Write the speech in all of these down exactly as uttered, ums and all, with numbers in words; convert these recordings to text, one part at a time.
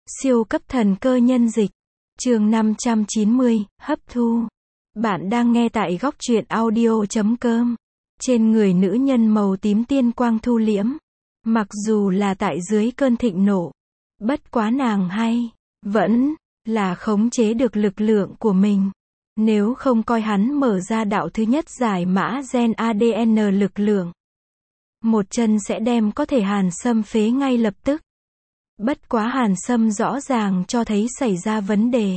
Siêu cấp thần cơ nhân dịch. Chương năm trăm chín mươi, hấp thu. Bạn đang nghe tại góc truyện audio chấm com. Trên người nữ nhân màu tím tiên quang thu liễm. Mặc dù là tại dưới cơn thịnh nộ. Bất quá nàng hay, vẫn, là khống chế được lực lượng của mình. Nếu không coi hắn mở ra đạo thứ nhất giải mã gen a đê en lực lượng. Một chân sẽ đem có thể Hàn Sâm phế ngay lập tức. Bất quá Hàn Sâm rõ ràng cho thấy xảy ra vấn đề.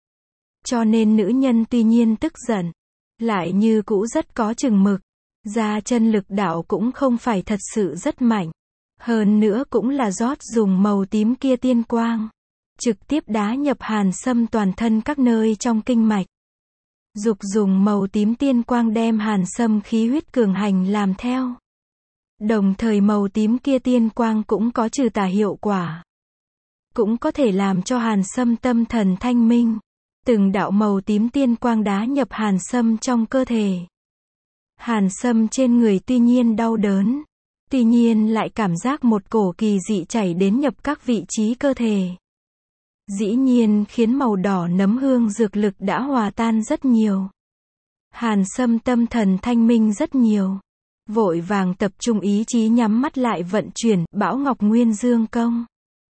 Cho nên nữ nhân tuy nhiên tức giận, lại như cũ rất có chừng mực. Ra chân lực đạo cũng không phải thật sự rất mạnh. Hơn nữa cũng là rót dùng màu tím kia tiên quang. Trực tiếp đá nhập Hàn Sâm toàn thân các nơi trong kinh mạch. Dục dùng màu tím tiên quang đem Hàn Sâm khí huyết cường hành làm theo. Đồng thời màu tím kia tiên quang cũng có trừ tà hiệu quả. Cũng có thể làm cho Hàn Sâm tâm thần thanh minh. Từng đạo màu tím tiên quang đá nhập Hàn Sâm trong cơ thể. Hàn Sâm trên người tuy nhiên đau đớn. Tuy nhiên lại cảm giác một cổ kỳ dị chảy đến nhập các vị trí cơ thể. Dĩ nhiên khiến màu đỏ nấm hương dược lực đã hòa tan rất nhiều. Hàn Sâm tâm thần thanh minh rất nhiều. Vội vàng tập trung ý chí nhắm mắt lại vận chuyển Bão Ngọc Nguyên Dương Công.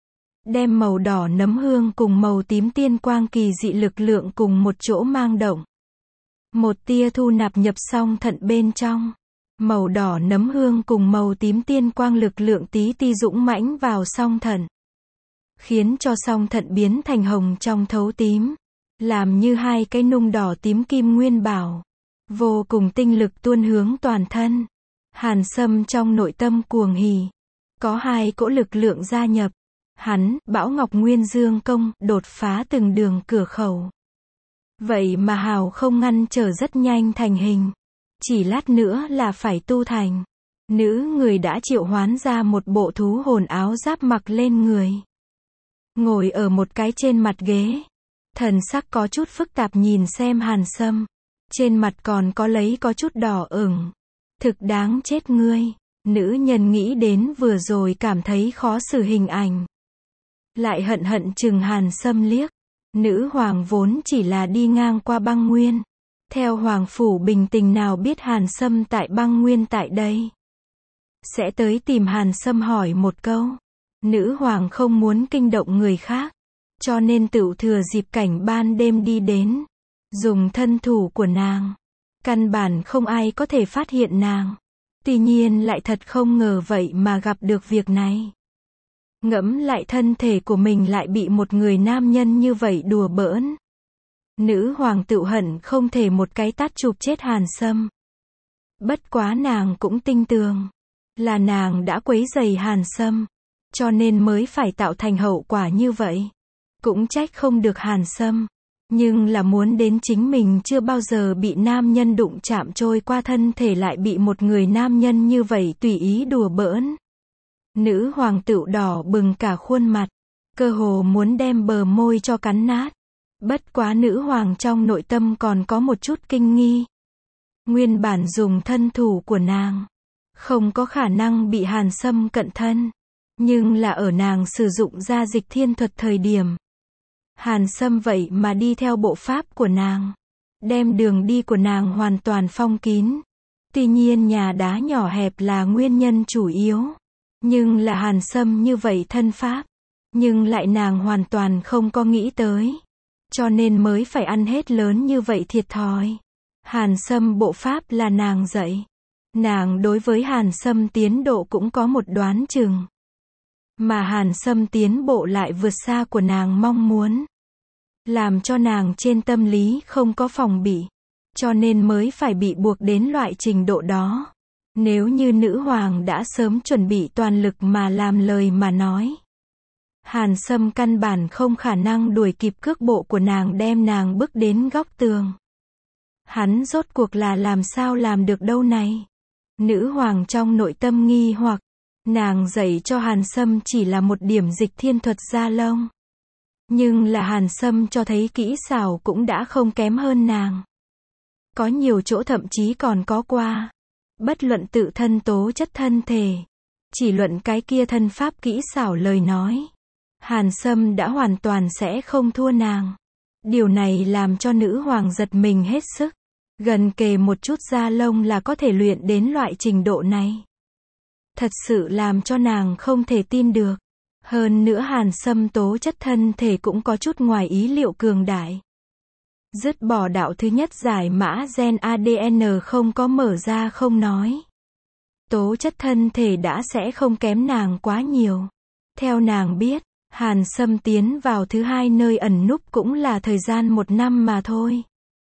Đem màu đỏ nấm hương cùng màu tím tiên quang kỳ dị lực lượng cùng một chỗ mang động. Một tia thu nạp nhập song thận bên trong. Màu đỏ nấm hương cùng màu tím tiên quang lực lượng tí ti dũng mãnh vào song thận. Khiến cho song thận biến thành hồng trong thấu tím. Làm như hai cái nung đỏ tím kim nguyên bảo. Vô cùng tinh lực tuôn hướng toàn thân. Hàn Sâm trong nội tâm cuồng hỉ. Có hai cỗ lực lượng gia nhập. Hắn, Bão Ngọc Nguyên Dương Công, đột phá từng đường cửa khẩu. Vậy mà hào không ngăn trở rất nhanh thành hình. Chỉ lát nữa là phải tu thành. Nữ người đã triệu hoán ra một bộ thú hồn áo giáp mặc lên người. Ngồi ở một cái trên mặt ghế. Thần sắc có chút phức tạp nhìn xem Hàn Sâm. Trên mặt còn có lấy có chút đỏ ửng. Thực đáng chết ngươi. Nữ nhân nghĩ đến vừa rồi cảm thấy khó xử hình ảnh. Lại hận hận chừng Hàn Sâm liếc. Nữ hoàng vốn chỉ là đi ngang qua băng nguyên. Theo hoàng phủ bình tình nào biết Hàn Sâm tại băng nguyên tại đây. Sẽ tới tìm Hàn Sâm hỏi một câu. Nữ hoàng không muốn kinh động người khác. Cho nên tựu thừa dịp cảnh ban đêm đi đến. Dùng thân thủ của nàng. Căn bản không ai có thể phát hiện nàng. Tuy nhiên lại thật không ngờ vậy mà gặp được việc này. Ngẫm lại thân thể của mình lại bị một người nam nhân như vậy đùa bỡn. Nữ hoàng tự hận không thể một cái tát chụp chết Hàn Sâm. Bất quá nàng cũng tinh tường. Là nàng đã quấy rầy Hàn Sâm. Cho nên mới phải tạo thành hậu quả như vậy. Cũng trách không được Hàn Sâm. Nhưng là muốn đến chính mình chưa bao giờ bị nam nhân đụng chạm trôi qua thân thể lại bị một người nam nhân như vậy tùy ý đùa bỡn. Nữ hoàng tựu đỏ bừng cả khuôn mặt. Cơ hồ muốn đem bờ môi cho cắn nát. Bất quá nữ hoàng trong nội tâm còn có một chút kinh nghi. Nguyên bản dùng thân thủ của nàng. Không có khả năng bị Hàn Sâm cận thân. Nhưng là ở nàng sử dụng ra dịch thiên thuật thời điểm. Hàn Sâm vậy mà đi theo bộ pháp của nàng. Đem đường đi của nàng hoàn toàn phong kín. Tuy nhiên nhà đá nhỏ hẹp là nguyên nhân chủ yếu. Nhưng là Hàn Sâm như vậy thân pháp. Nhưng lại nàng hoàn toàn không có nghĩ tới. Cho nên mới phải ăn hết lớn như vậy thiệt thòi. Hàn Sâm bộ pháp là nàng dạy. Nàng đối với Hàn Sâm tiến độ cũng có một đoán chừng. Mà Hàn Sâm tiến bộ lại vượt xa của nàng mong muốn. Làm cho nàng trên tâm lý không có phòng bị. Cho nên mới phải bị buộc đến loại trình độ đó. Nếu như nữ hoàng đã sớm chuẩn bị toàn lực mà làm lời mà nói. Hàn Sâm căn bản không khả năng đuổi kịp cước bộ của nàng đem nàng bước đến góc tường. Hắn rốt cuộc là làm sao làm được đâu này. Nữ hoàng trong nội tâm nghi hoặc. Nàng dạy cho Hàn Sâm chỉ là một điểm dịch thiên thuật da lông. Nhưng là Hàn Sâm cho thấy kỹ xảo cũng đã không kém hơn nàng. Có nhiều chỗ thậm chí còn có qua. Bất luận tự thân tố chất thân thể. Chỉ luận cái kia thân pháp kỹ xảo lời nói. Hàn Sâm đã hoàn toàn sẽ không thua nàng. Điều này làm cho nữ hoàng giật mình hết sức. Gần kề một chút da lông là có thể luyện đến loại trình độ này. Thật sự làm cho nàng không thể tin được. Hơn nữa Hàn Sâm tố chất thân thể cũng có chút ngoài ý liệu cường đại. Dứt bỏ đạo thứ nhất giải mã gen a đê en không có mở ra không nói. Tố chất thân thể đã sẽ không kém nàng quá nhiều. Theo nàng biết, Hàn Sâm tiến vào thứ hai nơi ẩn núp cũng là thời gian một năm mà thôi.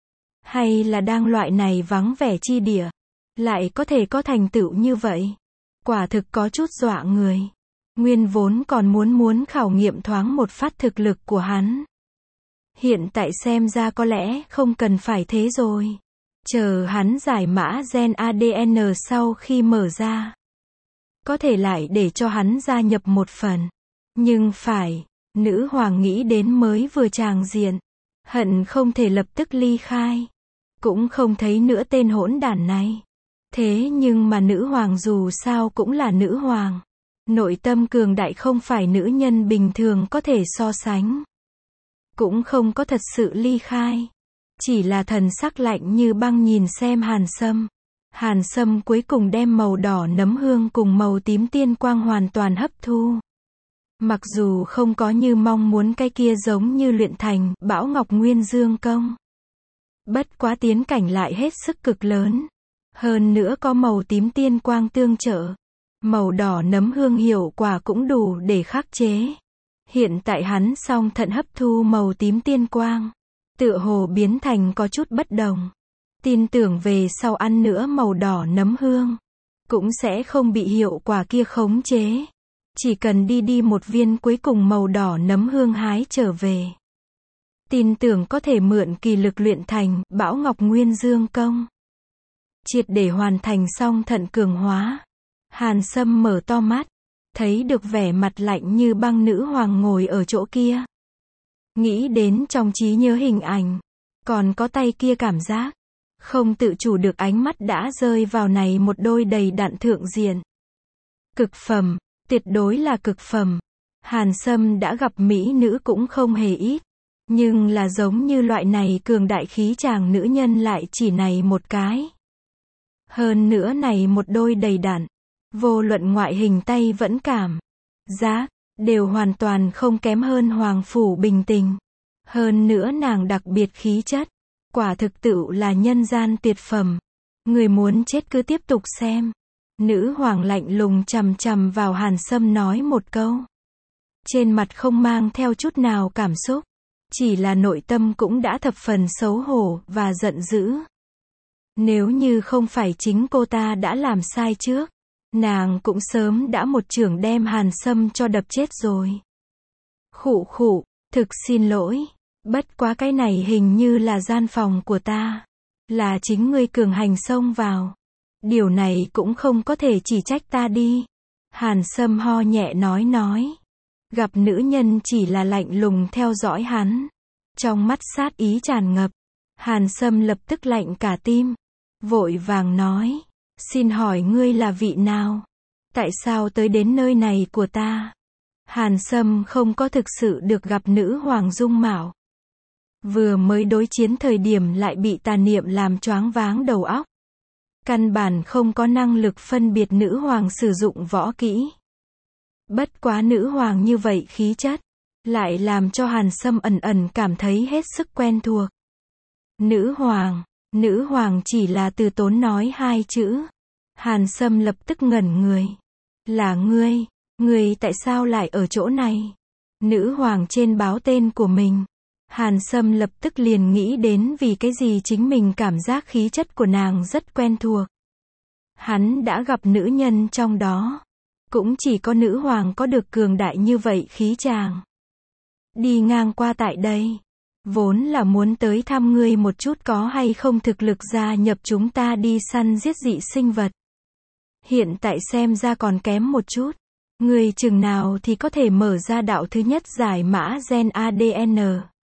Hay là đang loại này vắng vẻ chi địa, lại có thể có thành tựu như vậy. Quả thực có chút dọa người. Nguyên vốn còn muốn muốn khảo nghiệm thoáng một phát thực lực của hắn. Hiện tại xem ra có lẽ không cần phải thế rồi. Chờ hắn giải mã gen a đê en sau khi mở ra. Có thể lại để cho hắn gia nhập một phần. Nhưng phải, nữ hoàng nghĩ đến mới vừa tràng diện. Hận không thể lập tức ly khai. Cũng không thấy nữa tên hỗn đản này. Thế nhưng mà nữ hoàng dù sao cũng là nữ hoàng. Nội tâm cường đại không phải nữ nhân bình thường có thể so sánh. Cũng không có thật sự ly khai. Chỉ là thần sắc lạnh như băng nhìn xem Hàn Sâm. Hàn Sâm cuối cùng đem màu đỏ nấm hương cùng màu tím tiên quang hoàn toàn hấp thu. Mặc dù không có như mong muốn cái kia giống như luyện thành Bão Ngọc Nguyên Dương Công. Bất quá tiến cảnh lại hết sức cực lớn. Hơn nữa có màu tím tiên quang tương trợ. Màu đỏ nấm hương hiệu quả cũng đủ để khắc chế. Hiện tại hắn song thận hấp thu màu tím tiên quang. Tựa hồ biến thành có chút bất đồng. Tin tưởng về sau ăn nữa màu đỏ nấm hương. Cũng sẽ không bị hiệu quả kia khống chế. Chỉ cần đi đi một viên cuối cùng màu đỏ nấm hương hái trở về. Tin tưởng có thể mượn kỳ lực luyện thành Bão Ngọc Nguyên Dương Công. Triệt để hoàn thành xong thận cường hóa. Hàn Sâm mở to mắt. Thấy được vẻ mặt lạnh như băng nữ hoàng ngồi ở chỗ kia. Nghĩ đến trong trí nhớ hình ảnh. Còn có tay kia cảm giác. Không tự chủ được ánh mắt đã rơi vào này một đôi đầy đặn thượng diện. Cực phẩm. Tuyệt đối là cực phẩm. Hàn Sâm đã gặp mỹ nữ cũng không hề ít. Nhưng là giống như loại này cường đại khí chàng nữ nhân lại chỉ này một cái. Hơn nữa này một đôi đầy đặn. Vô luận ngoại hình tay vẫn cảm. Giác. Đều hoàn toàn không kém hơn Hoàng Phủ Bình Tình. Hơn nữa nàng đặc biệt khí chất. Quả thực tựu là nhân gian tuyệt phẩm. Người muốn chết cứ tiếp tục xem. Nữ hoàng lạnh lùng chằm chằm vào Hàn Sâm nói một câu. Trên mặt không mang theo chút nào cảm xúc. Chỉ là nội tâm cũng đã thập phần xấu hổ và giận dữ. Nếu như không phải chính cô ta đã làm sai trước. Nàng cũng sớm đã một chưởng đem Hàn Sâm cho đập chết rồi. Khụ khụ, thực xin lỗi. Bất quá cái này hình như là gian phòng của ta. Là chính ngươi cường hành xông vào. Điều này cũng không có thể chỉ trách ta đi. Hàn Sâm ho nhẹ nói nói. Gặp nữ nhân chỉ là lạnh lùng theo dõi hắn. Trong mắt sát ý tràn ngập. Hàn Sâm lập tức lạnh cả tim. Vội vàng nói. Xin hỏi ngươi là vị nào? Tại sao tới đến nơi này của ta? Hàn Sâm không có thực sự được gặp nữ hoàng dung mạo. Vừa mới đối chiến thời điểm lại bị tà niệm làm choáng váng đầu óc. Căn bản không có năng lực phân biệt nữ hoàng sử dụng võ kỹ. Bất quá nữ hoàng như vậy khí chất. Lại làm cho Hàn Sâm ẩn ẩn cảm thấy hết sức quen thuộc. Nữ hoàng. Nữ hoàng chỉ là từ tốn nói hai chữ. Hàn Sâm lập tức ngẩn người. Là ngươi, ngươi tại sao lại ở chỗ này? Nữ hoàng trên báo tên của mình. Hàn Sâm lập tức liền nghĩ đến vì cái gì chính mình cảm giác khí chất của nàng rất quen thuộc. Hắn đã gặp nữ nhân trong đó. Cũng chỉ có nữ hoàng có được cường đại như vậy khí chàng. Đi ngang qua tại đây. Vốn là muốn tới thăm ngươi một chút có hay không thực lực gia nhập chúng ta đi săn giết dị sinh vật. Hiện tại xem ra còn kém một chút. Ngươi chừng nào thì có thể mở ra đạo thứ nhất giải mã gen a đê en.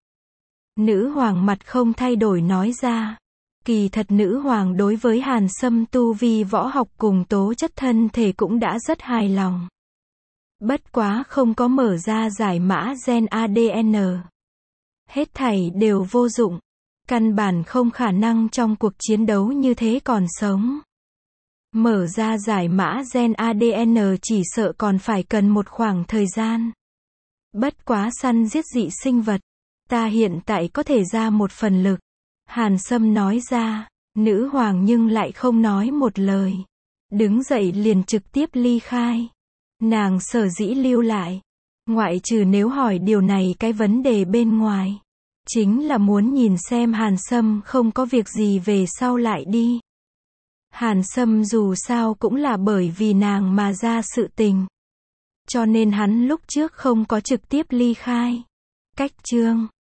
Nữ hoàng mặt không thay đổi nói ra. Kỳ thật nữ hoàng đối với Hàn Sâm tu vi võ học cùng tố chất thân thể cũng đã rất hài lòng. Bất quá không có mở ra giải mã gen a đê en. Hết thảy đều vô dụng. Căn bản không khả năng trong cuộc chiến đấu như thế còn sống. Mở ra giải mã gen a đê en chỉ sợ còn phải cần một khoảng thời gian. Bất quá săn giết dị sinh vật, ta hiện tại có thể ra một phần lực. Hàn Sâm nói ra, nữ hoàng nhưng lại không nói một lời. Đứng dậy liền trực tiếp ly khai. Nàng sở dĩ lưu lại, ngoại trừ nếu hỏi điều này cái vấn đề bên ngoài, chính là muốn nhìn xem Hàn Sâm không có việc gì về sau lại đi. Hàn Sâm dù sao cũng là bởi vì nàng mà ra sự tình. Cho nên hắn lúc trước không có trực tiếp ly khai. Cách chương